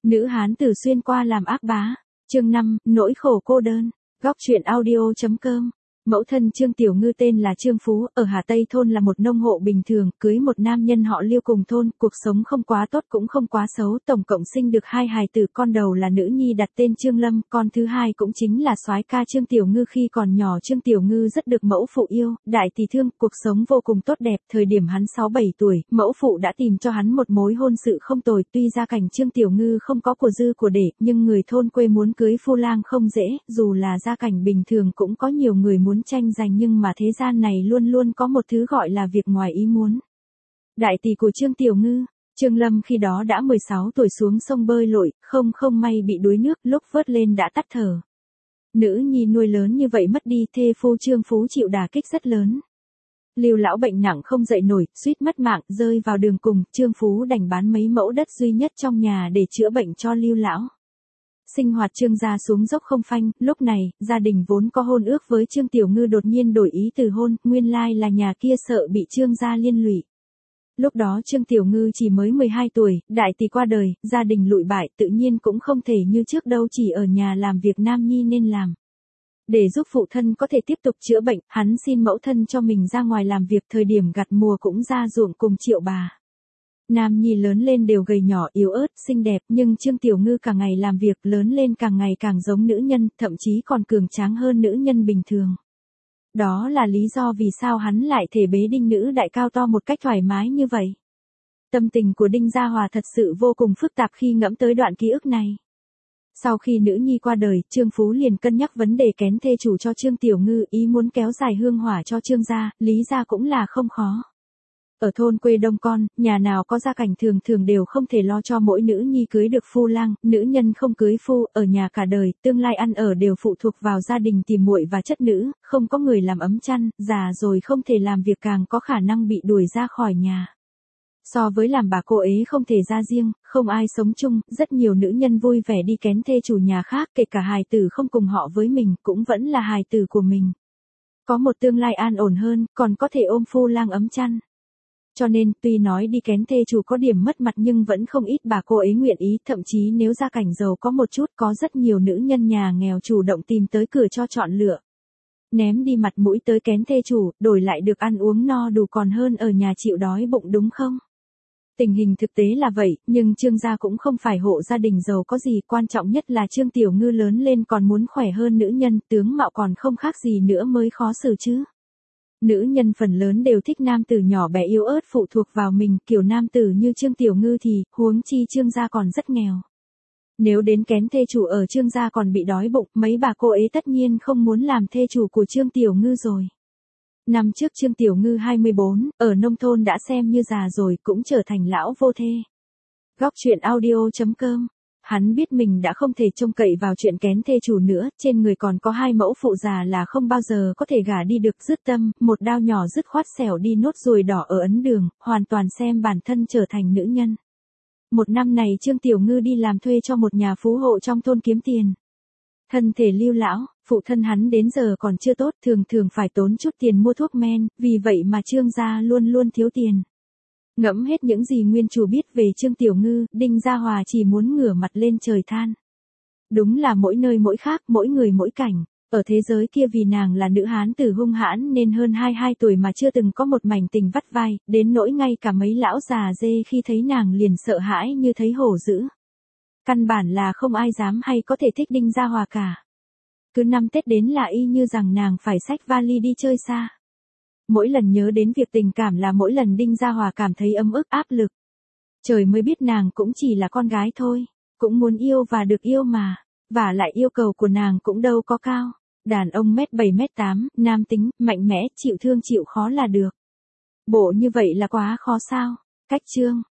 Nữ hán tử xuyên qua làm ác bá. Chương 5, nỗi khổ cô đơn. Góc truyện audio.com. Mẫu thân Trương Tiểu Ngư tên là Trương Phú, ở Hà Tây thôn là một nông hộ bình thường, cưới một nam nhân họ Liêu cùng thôn, cuộc sống không quá tốt cũng không quá xấu, tổng cộng sinh được 2 hài tử, con đầu là nữ nhi đặt tên Trương Lâm, con thứ hai cũng chính là soái ca Trương Tiểu Ngư. Khi còn nhỏ Trương Tiểu Ngư rất được mẫu phụ yêu, đại tỷ thương, cuộc sống vô cùng tốt đẹp. Thời điểm hắn 6-7 tuổi, mẫu phụ đã tìm cho hắn một mối hôn sự không tồi, tuy gia cảnh Trương Tiểu Ngư không có của dư của để, nhưng người thôn quê muốn cưới phu lang không dễ, dù là gia cảnh bình thường cũng có nhiều người muốn tranh giành, nhưng mà thế gian này luôn luôn có một thứ gọi là việc ngoài ý muốn. Đại tỷ của Trương Tiểu Ngư, Trương Lâm khi đó đã 16 tuổi xuống sông bơi lội, không may bị đuối nước, lúc vớt lên đã tắt thở. Nữ nhi nuôi lớn như vậy mất đi, thê phu Trương Phú chịu đả kích rất lớn. Lưu lão bệnh nặng không dậy nổi, suýt mất mạng, rơi vào đường cùng, Trương Phú đành bán mấy mẫu đất duy nhất trong nhà để chữa bệnh cho Lưu lão. Sinh hoạt Trương gia xuống dốc không phanh, lúc này, gia đình vốn có hôn ước với Trương Tiểu Ngư đột nhiên đổi ý từ hôn, nguyên lai là nhà kia sợ bị Trương gia liên lụy. Lúc đó Trương Tiểu Ngư chỉ mới 12 tuổi, đại tỷ qua đời, gia đình lụi bại, tự nhiên cũng không thể như trước đâu, chỉ ở nhà làm việc nam nhi nên làm. Để giúp phụ thân có thể tiếp tục chữa bệnh, hắn xin mẫu thân cho mình ra ngoài làm việc, thời điểm gặt mùa cũng ra ruộng cùng Triệu bà. Nam nhi lớn lên đều gầy nhỏ, yếu ớt, xinh đẹp, nhưng Trương Tiểu Ngư càng ngày làm việc, lớn lên càng ngày càng giống nữ nhân, thậm chí còn cường tráng hơn nữ nhân bình thường. Đó là lý do vì sao hắn lại thể bế Đinh nữ đại cao to một cách thoải mái như vậy. Tâm tình của Đinh Gia Hòa thật sự vô cùng phức tạp khi ngẫm tới đoạn ký ức này. Sau khi nữ nhi qua đời, Trương Phú liền cân nhắc vấn đề kén thê chủ cho Trương Tiểu Ngư, ý muốn kéo dài hương hỏa cho Trương gia, lý ra cũng là không khó. Ở thôn quê đông con, nhà nào có gia cảnh thường đều không thể lo cho mỗi nữ nhi cưới được phu lang, nữ nhân không cưới phu, ở nhà cả đời, tương lai ăn ở đều phụ thuộc vào gia đình tìm muội và chất nữ, không có người làm ấm chăn, già rồi không thể làm việc càng có khả năng bị đuổi ra khỏi nhà. So với làm bà cô ấy không thể ra riêng, không ai sống chung, rất nhiều nữ nhân vui vẻ đi kén thê chủ nhà khác, kể cả hài tử không cùng họ với mình, cũng vẫn là hài tử của mình. Có một tương lai an ổn hơn, còn có thể ôm phu lang ấm chăn. Cho nên, tuy nói đi kén thê chủ có điểm mất mặt nhưng vẫn không ít bà cô ấy nguyện ý, thậm chí nếu gia cảnh giàu có một chút, có rất nhiều nữ nhân nhà nghèo chủ động tìm tới cửa cho chọn lựa. Ném đi mặt mũi tới kén thê chủ, đổi lại được ăn uống no đủ còn hơn ở nhà chịu đói bụng, đúng không? Tình hình thực tế là vậy, nhưng Trương gia cũng không phải hộ gia đình giàu có gì, quan trọng nhất là Trương Tiểu Ngư lớn lên còn muốn khỏe hơn nữ nhân, tướng mạo còn không khác gì nữa mới khó xử chứ. Nữ nhân phần lớn đều thích nam tử nhỏ bé yếu ớt phụ thuộc vào mình, kiểu nam tử như Trương Tiểu Ngư thì, huống chi Trương gia còn rất nghèo. Nếu đến kén thê chủ ở Trương gia còn bị đói bụng, mấy bà cô ấy tất nhiên không muốn làm thê chủ của Trương Tiểu Ngư rồi. Năm trước Trương Tiểu Ngư 24, ở nông thôn đã xem như già rồi, cũng trở thành lão vô thê. Góc truyện audio.com. Hắn biết mình đã không thể trông cậy vào chuyện kén thê chủ nữa, trên người còn có 2 mẫu phụ già là không bao giờ có thể gả đi được, dứt tâm, một đao nhỏ dứt khoát xẻo đi nốt ruồi đỏ ở ấn đường, hoàn toàn xem bản thân trở thành nữ nhân. Một năm này Trương Tiểu Ngư đi làm thuê cho một nhà phú hộ trong thôn kiếm tiền. Thân thể Lưu lão, phụ thân hắn đến giờ còn chưa tốt, thường phải tốn chút tiền mua thuốc men, vì vậy mà Trương gia luôn luôn thiếu tiền. Ngẫm hết những gì nguyên chủ biết về Trương Tiểu Ngư, Đinh Gia Hòa chỉ muốn ngửa mặt lên trời than. Đúng là mỗi nơi mỗi khác, mỗi người mỗi cảnh. Ở thế giới kia vì nàng là nữ hán tử hung hãn nên hơn 22 tuổi mà chưa từng có một mảnh tình vắt vai, đến nỗi ngay cả mấy lão già dê khi thấy nàng liền sợ hãi như thấy hổ dữ. Căn bản là không ai dám hay có thể thích Đinh Gia Hòa cả. Cứ năm Tết đến là y như rằng nàng phải xách vali đi chơi xa. Mỗi lần nhớ đến việc tình cảm là mỗi lần Đinh Gia Hòa cảm thấy ấm ức áp lực. Trời mới biết nàng cũng chỉ là con gái thôi, cũng muốn yêu và được yêu mà, và lại yêu cầu của nàng cũng đâu có cao. Đàn ông 1m7m8, nam tính, mạnh mẽ, chịu thương chịu khó là được. Bộ như vậy là quá khó sao? Cách chương.